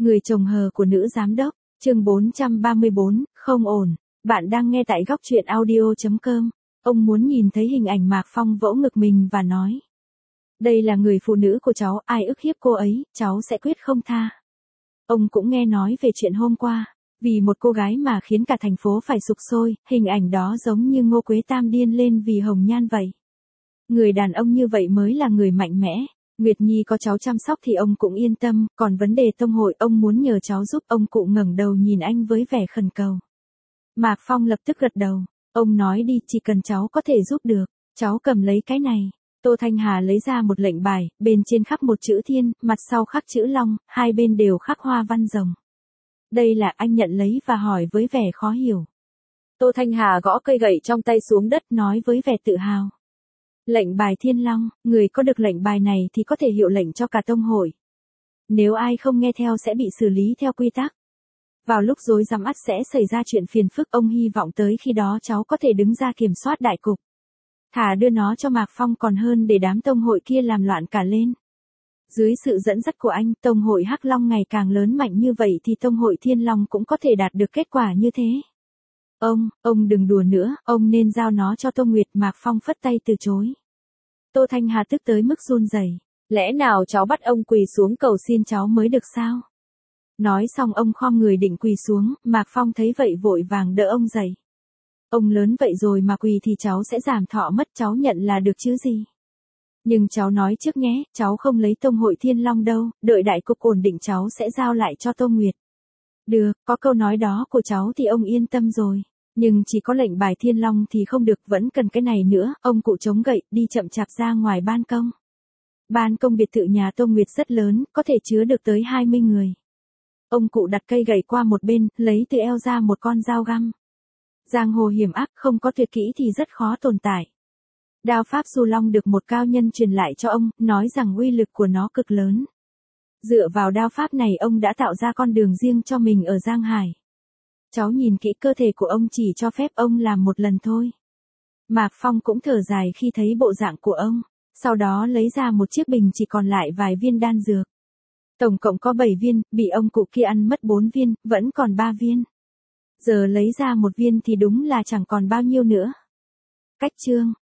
Người chồng hờ của nữ giám đốc, chương 434, không ổn. Bạn đang nghe tại góc truyện audio.com. Ông muốn nhìn thấy hình ảnh Mạc Phong vỗ ngực mình và nói. Đây là người phụ nữ của cháu, ai ức hiếp cô ấy, cháu sẽ quyết không tha. Ông cũng nghe nói về chuyện hôm qua. Vì một cô gái mà khiến cả thành phố phải sục sôi, hình ảnh đó giống như Ngô Quế Tam điên lên vì hồng nhan vậy. Người đàn ông như vậy mới là người mạnh mẽ. Nguyệt Nhi có cháu chăm sóc thì ông cũng yên tâm, còn vấn đề tông hội ông muốn nhờ cháu giúp. Ông cụ ngẩng đầu nhìn anh với vẻ khẩn cầu. Mạc Phong lập tức gật đầu, ông nói đi, chỉ cần cháu có thể giúp được, cháu cầm lấy cái này. Tô Thanh Hà lấy ra một lệnh bài, bên trên khắc một chữ thiên, mặt sau khắc chữ long, hai bên đều khắc hoa văn rồng. Đây là, anh nhận lấy và hỏi với vẻ khó hiểu. Tô Thanh Hà gõ cây gậy trong tay xuống đất, nói với vẻ tự hào. Lệnh bài thiên long, người có được lệnh bài này thì có thể hiệu lệnh cho cả tông hội. Nếu ai không nghe theo sẽ bị xử lý theo quy tắc. Vào lúc rối rắm ắt sẽ xảy ra chuyện phiền phức, ông hy vọng tới khi đó cháu có thể đứng ra kiểm soát đại cục. Thà đưa nó cho Mạc Phong còn hơn để đám tông hội kia làm loạn cả lên. Dưới sự dẫn dắt của anh, tông hội Hắc Long ngày càng lớn mạnh như vậy thì tông hội Thiên Long cũng có thể đạt được kết quả như thế. Ông đừng đùa nữa, ông nên giao nó cho Tô Nguyệt. Mạc Phong phất tay từ chối. Tô Thanh Hà tức tới mức run rẩy. Lẽ nào cháu bắt ông quỳ xuống cầu xin cháu mới được sao? Nói xong ông khom người định quỳ xuống, Mạc Phong thấy vậy vội vàng đỡ ông dậy. Ông lớn vậy rồi mà quỳ thì cháu sẽ giảm thọ mất, cháu nhận là được chứ gì. Nhưng cháu nói trước nhé, cháu không lấy tông hội Thiên Long đâu, đợi đại cục ổn định cháu sẽ giao lại cho Tô Nguyệt. Được, có câu nói đó của cháu thì ông yên tâm rồi. Nhưng chỉ có lệnh bài Thiên Long thì không được, vẫn cần cái này nữa. Ông cụ chống gậy, đi chậm chạp ra ngoài ban công. Ban công biệt thự nhà Tô Nguyệt rất lớn, có thể chứa được tới 20 người. Ông cụ đặt cây gậy qua một bên, lấy từ eo ra một con dao găm. Giang hồ hiểm ác, không có tuyệt kỹ thì rất khó tồn tại. Đao pháp Du Long được một cao nhân truyền lại cho ông, nói rằng uy lực của nó cực lớn. Dựa vào đao pháp này ông đã tạo ra con đường riêng cho mình ở Giang Hải. Cháu nhìn kỹ, cơ thể của ông chỉ cho phép ông làm một lần thôi. Mạc Phong cũng thở dài khi thấy bộ dạng của ông, sau đó lấy ra một chiếc bình chỉ còn lại vài viên đan dược. Tổng cộng có 7 viên, bị ông cụ kia ăn mất 4 viên, vẫn còn 3 viên. Giờ lấy ra một viên thì đúng là chẳng còn bao nhiêu nữa. Cách chương